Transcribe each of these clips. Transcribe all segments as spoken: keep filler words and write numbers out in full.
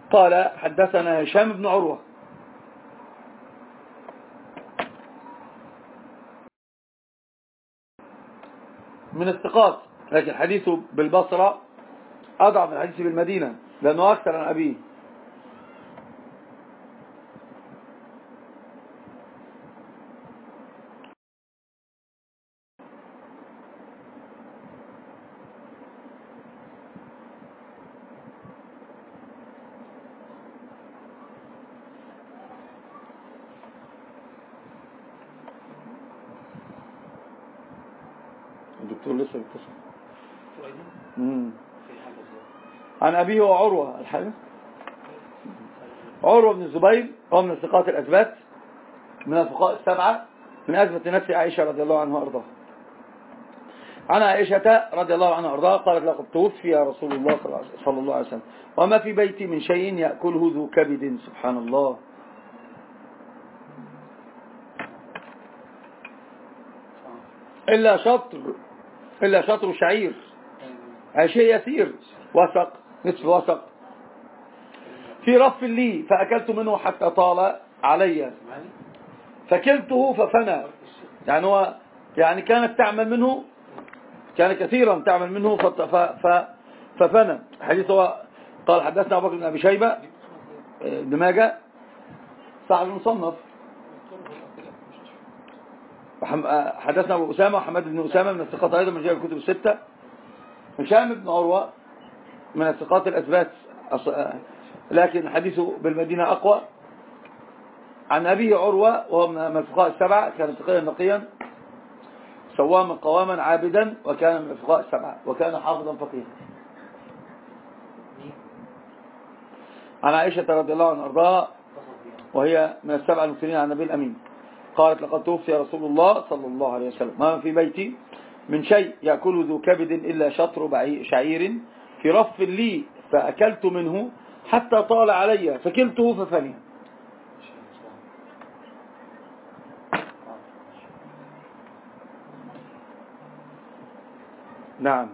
قال حدثنا هشام بن عروة من الثقات، لكن حديثه بالبصرة أضعف من الحديث بالمدينة لأنه أكثر عن أبيه. الدكتور لسه بيتصل. عن أبيه وعروة الحديث عروة بن الزبير هو من الثقات الأثبات من الفقهاء السبعة من أثبت نفس عائشة رضي الله عنها وأرضاها. عن عائشة رضي الله عنها وأرضاها قالت لقد توفي رسول الله صلى الله عليه وسلم وما في بيتي من شيء يأكله ذو كبد. سبحان الله. إلا شطر إلا شطر شعير، شيء يسير وسق نصف وسق في رف لي فأكلت منه حتى طال علي فكلته ففنى. يعني هو يعني كانت تعمل منه، كان كثيرا تعمل منه ففنى. حديث هو قال حدثنا أبو بكر بن أبي شيبة ابن ماجه صاحب المصنف. حدثنا أبو أسامة وحماد بن أسامة من الثقات أيضا من رجال الكتب الستة. هشام بن عروة من الثقات الأثبات لكن حديثه بالمدينة أقوى. عن أبيه عروة وهو من الفقهاء السبعة، كان تقيا نقيا سواما قواما عابدا وكان من الفقهاء السبعة وكان حافظا فقيها. عن عائشة رضي الله عنها وارضاها وهي من السبعة المكثرين عن النبي الأمين قالت لقد توفي رسول الله صلى الله عليه وسلم ما في بيتي من شيء يأكل ذو كبد إلا شطر شعير في رف لي فأكلت منه حتى طال علي فكلته ففني. نعم.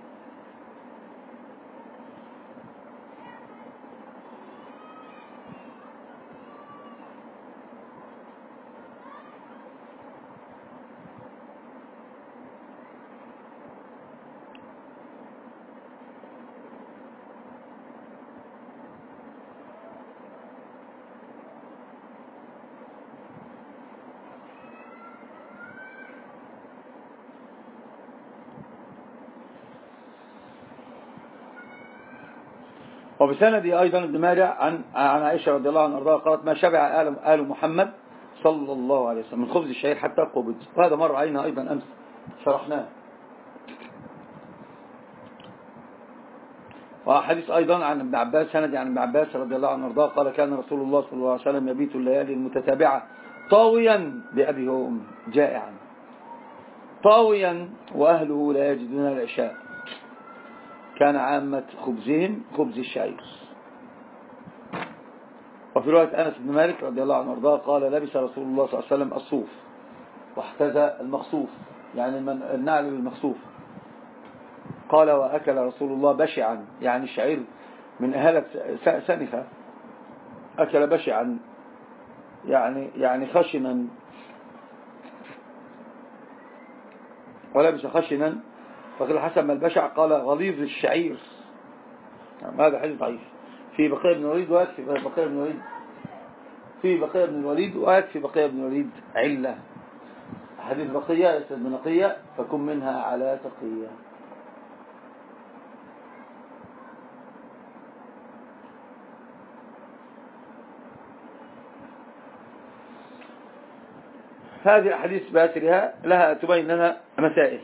وبسندي أيضا ابن ماجه عن عن عائشة رضي الله عنها وارضاها قالت ما شبع آل, آل محمد صلى الله عليه وسلم من خبز الشعير حتى قبض. وهذا مر علينا أيضا أمس شرحناه. وحديث أيضا عن ابن عباس سندي عن ابن عباس رضي الله عنه وارضاه قال كان رسول الله صلى الله عليه وسلم يبيت الليالي المتتابعة طاويا بأبيه وأمه جائعا طاويا وأهله لا يجدون العشاء كان عامة خبزهم خبز الشعير. وفي رواية أنس بن مالك رضي الله عنه وارضاه قال لبس رسول الله صلى الله عليه وسلم الصوف واحتذى المخصوف يعني النعل المخصوف. قال وأكل رسول الله بشعا يعني الشعير من أهلة سنخة أكل بشعا يعني يعني خشنا ولبس خشنا. فقال حسب ما البشع قال غليظ الشعير. يعني هذا حديث ضعيف. في بقية بن الوليد ويكفي بقية بن الوليد في بقية بن الوليد ويكفي بقية بن الوليد علة. حديث بقية يسد من نقية فكن منها على تقية. هذه الأحاديث بأسرها لها تبين لنا مسائل.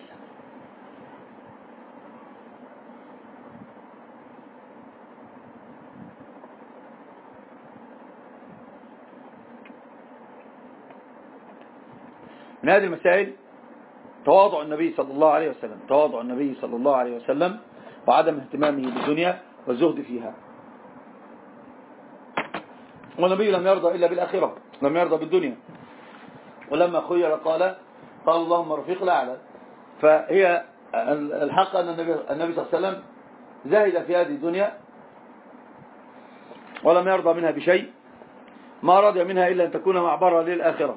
من هذه المسائل تواضع النبي صلى الله عليه وسلم تواضع النبي صلى الله عليه وسلم وعدم اهتمامه بالدنيا والزهد فيها. والنبي لم يرضى إلا بالآخرة لم يرضى بالدنيا. ولما خير قال قال اللهم رفيق الأعلى. فهي الحق أن النبي, النبي صلى الله عليه وسلم زهد في هذه الدنيا ولم يرضى منها بشيء، ما رضي منها إلا أن تكون معبرة للآخرة.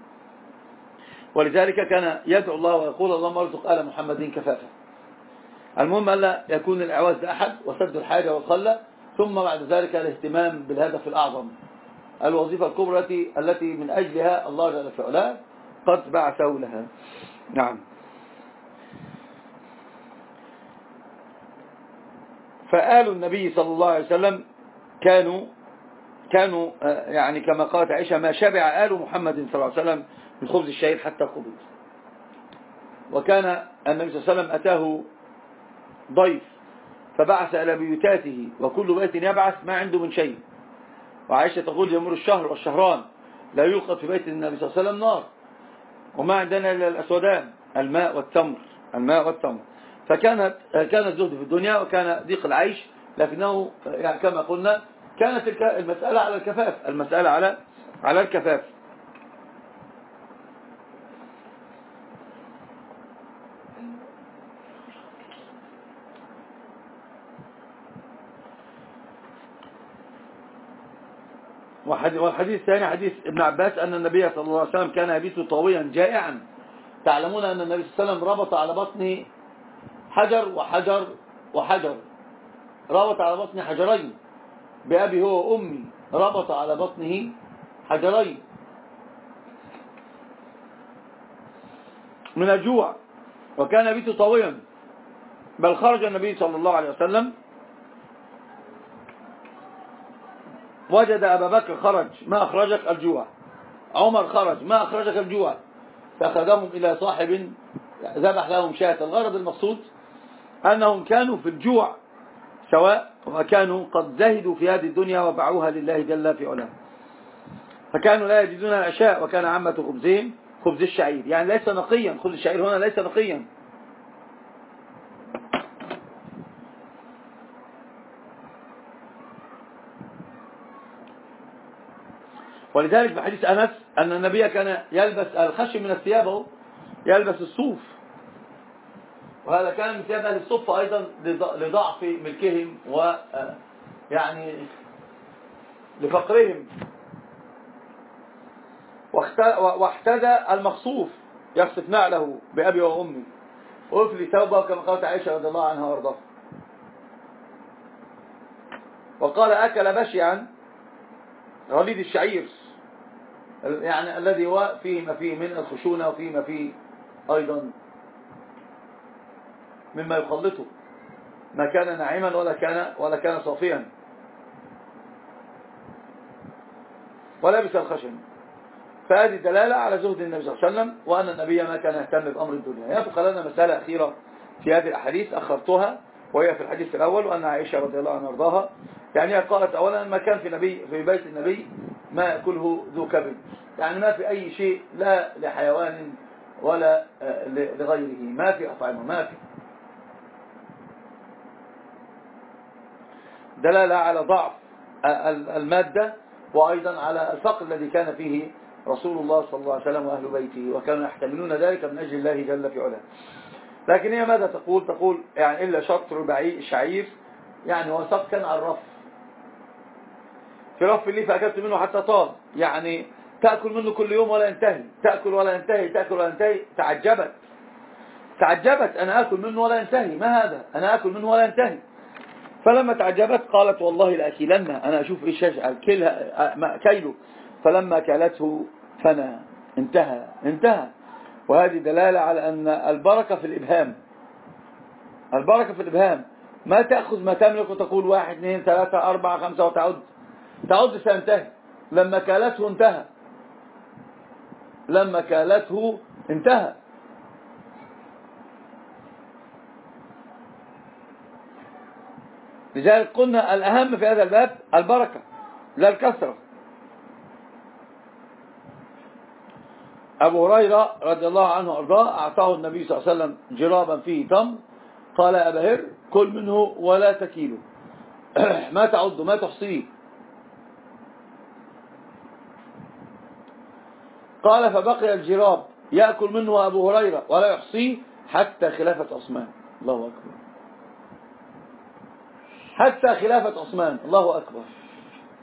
ولذلك كان يدعو الله ويقول اللهم ارزق آل محمد كفافا. المهم ألا يكون الإعواز لأحد وسد الحاجة والخلة، ثم بعد ذلك الاهتمام بالهدف الأعظم، الوظيفة الكبرى التي من أجلها الله جل في علاه قد بعثه لها. نعم. فآل النبي صلى الله عليه وسلم كانوا كانوا يعني كما قالت عائشة ما شبع آل محمد صلى الله عليه وسلم من خبز الشعير حتى قبض. وكان النبي صلى الله عليه وسلم أتاه ضيف فبعث إلى بيوتاته، وكل بيت يبعث ما عنده من شيء. وعائشة تقول يمر الشهر والشهران لا يوقد في بيت النبي صلى الله عليه وسلم نار، وما عندنا إلا الأسودان الماء والتمر الماء والتمر. فكانت كان الزهد في الدنيا وكان ضيق العيش، لكنه يعني كما قلنا كانت المسألة على الكفاف، المسألة على على الكفاف. والحديث الثاني حديث ابن عباس أن النبي صلى الله عليه وسلم كان يبيت طاويا جائعا. تعلمون أن النبي صلى الله عليه وسلم ربط على بطنه حجر وحجر وحجر، ربط على بطنه حجرين، بأبي هو وأمي ربط على بطنه حجرين من الجوع، وكان يبيت طاويا. بل خرج النبي صلى الله عليه وسلم وجد أبا بكر خرج ما أخرجك الجوع، عمر خرج ما أخرجك الجوع، فأخذهم إلى صاحب ذبح لهم شاة. الغرض المقصود أنهم كانوا في الجوع سواء، وكانوا قد زهدوا في هذه الدنيا وباعوها لله جل في علاه، فكانوا لا يجدون العشاء. وكان عامة خبزهم خبز الشعير، يعني ليس نقيا، خبز الشعير هنا ليس نقيا. ولذلك في حديث أنس أن النبي كان يلبس الخشم من الثياب، يلبس الصوف، وهذا كان من ثياب أهل الصفة أيضا لضعف ملكهم ويعني لفقرهم. واحتدى المخصوف يخصف نعله بأبي وأمي، وأفلي ثوبه كما قالت عائشة رضي الله عنها وارضاها. وقال أكل بشعا غليظ الشعير، يعني الذي هو فيه ما فيه من الخشونة وفيه ما فيه أيضا مما يخلطه، ما كان ناعما ولا كان ولا كان صافيا، ولبس الخشن. فهذه دلالة على زهد النبي صلى الله عليه وسلم، وأن النبي ما كان يهتم بأمر الدنيا. يبقى لنا مسألة أخيرة في هذه الأحاديث أخرتها، وهي في الحديث الأول، وأن عائشة رضي الله عنها وارضاها يعني قالت أولا ما كان في نبي في بيت النبي ما يأكله ذو كبد، يعني ما في أي شيء لا لحيوان ولا لغيره، ما في أطعمة، ما في. دلالة على ضعف المادة، وأيضا على الفقر الذي كان فيه رسول الله صلى الله عليه وسلم وأهل بيته، وكانوا يحتملون ذلك من أجل الله جل في علاه. لكن هي ماذا تقول؟ تقول يعني إلا شطر بعير شعير، يعني وسط كان على الرف، في رف لي فأكلت منه حتى طال، يعني تأكل منه كل يوم ولا ينتهي، تأكل ولا ينتهي، تأكل ولا ينتهي. تعجبت تعجبت أنا أكل منه ولا ينتهي، ما هذا؟ أنا أكل منه ولا ينتهي. فلما تعجبت قالت والله لأكلن، أنا أشوف إيش أجعل كيله. فلما كالته فنى، انتهى انتهى. وهذه دلالة على أن البركة في الإبهام، البركة في الإبهام، ما تأخذ ما تملك وتقول واحد اثنين ثلاثة أربعة خمسة وتعد تعد سينتهي. لما كالته انتهى، لما كالته انتهى. لذلك قلنا الأهم في هذا الباب البركة لا الكثرة. أبو هريرة رضي الله عنه وأرضاه أعطاه النبي صلى الله عليه وسلم جرابا فيه تمر، قال يا أبا هر كل منه ولا تكيله، ما تعد ما تحصيه. قال فبقي الجراب يأكل منه أبو هريرة ولا يحصيه حتى خلافة عثمان. الله أكبر، حتى خلافة عثمان. الله أكبر.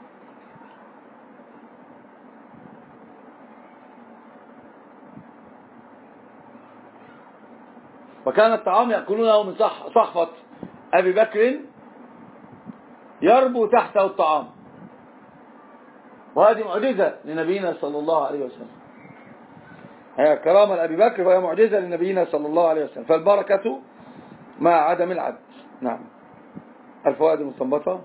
وكان الطعام يأكلونه من صحفة أبي بكر يربو تحته الطعام، وهذه معجزة لنبينا صلى الله عليه وسلم. هي كرامة لأبي بكر وهي معجزة لنبينا صلى الله عليه وسلم. فالبركة مع عدم العد. نعم. الفوائد المستنبطة: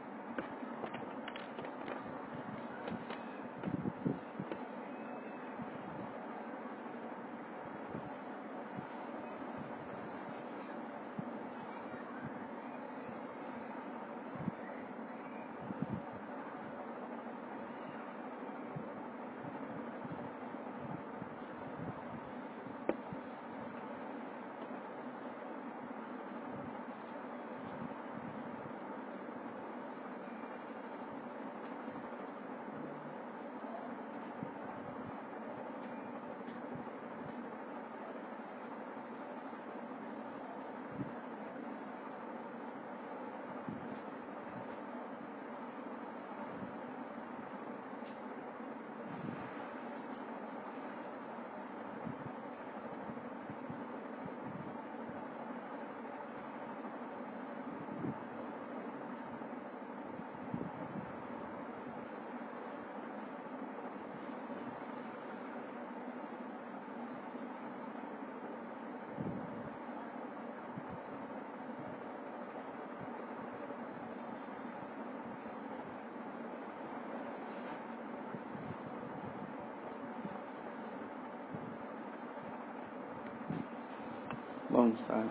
الله المستعان.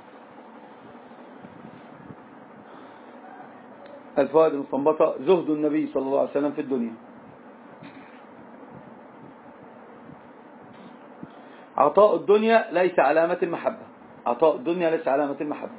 الفوائد المستنبطة: زهد النبي صلى الله عليه وسلم في الدنيا. عطاء الدنيا ليس علامة المحبة. عطاء الدنيا ليس علامة المحبة.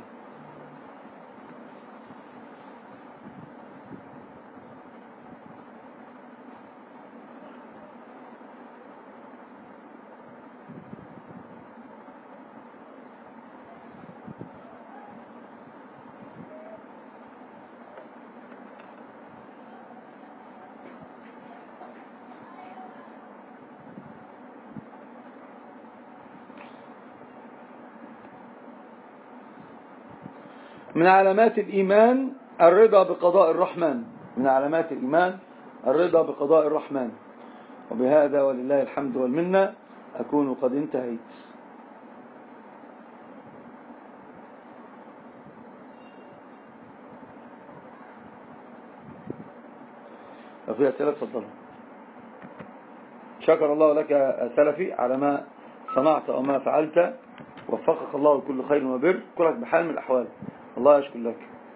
من علامات الإيمان الرضا بقضاء الرحمن. من علامات الإيمان الرضا بقضاء الرحمن. وبهذا ولله الحمد والمنة أكون قد انتهيت. لو في أسئلة تفضل. شكر الله لك سلفي على ما صنعت أو ما فعلت، وفقك الله لكل خير وبر، كلك بحال من الأحوال. الله يشكر لك.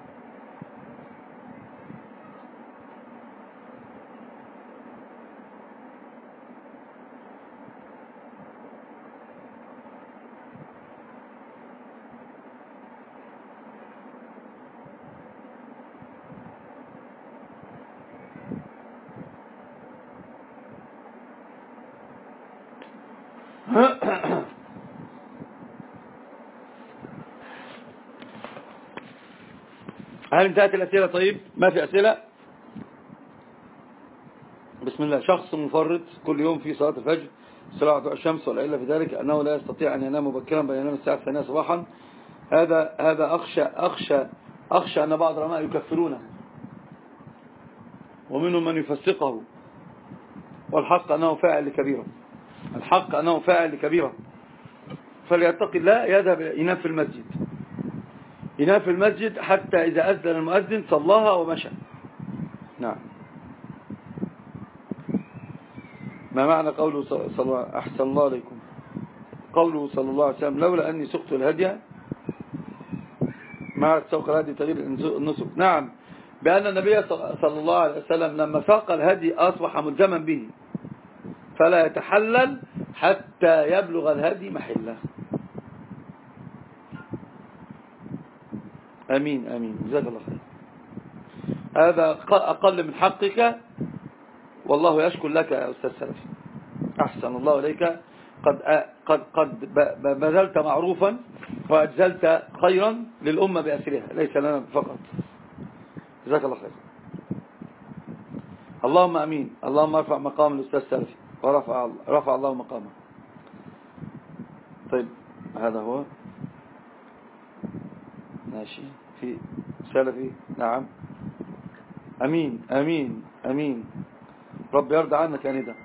هل انتهت الأسئلة؟ طيب ما في أسئلة؟ بسم الله. شخص مفرط كل يوم في صلاة الفجر صلاة الشمس، والعلة في ذلك أنه لا يستطيع أن ينام مبكرا بل ينام الساعة الثانية صباحا. هذا هذا أخشى أخشى أخشى أن بعض العلماء يكفرونه ومنهم من يفسقه، والحق أنه فاعل لكبيرة. الحق أنه فاعل لكبيرة، فليتقي الله. يذهب ينام في المسجد، ينام في المسجد حتى إذا أذن المؤذن صلاها ومشى. نعم. ما معنى قوله صلى الله أحسن الله عليكم قوله صلى الله عليه وسلم لولا أني سقت الهدي مع سوق الهدي تغيير النسك؟ نعم، بأن النبي صلى الله عليه وسلم لما ساق الهدي أصبح ملزما به، فلا يتحلل حتى يبلغ الهدي محله. أمين أمين، جزاك الله خير. هذا أقل من حقك، والله يشكر لك يا أستاذ سلفي. أحسن الله إليك. قد قد قد بذلت معروفا وأجزلت خيرا للأمة بأسرها، ليس لنا فقط. جزاك الله خير. اللهم أمين. اللهم ارفع مقام الأستاذ سلفي ورفع رفع الله مقامه. طيب هذا هو. ماشي. في رسالة فيه. نعم. أمين أمين أمين. رب يرضى عنك يا ندى.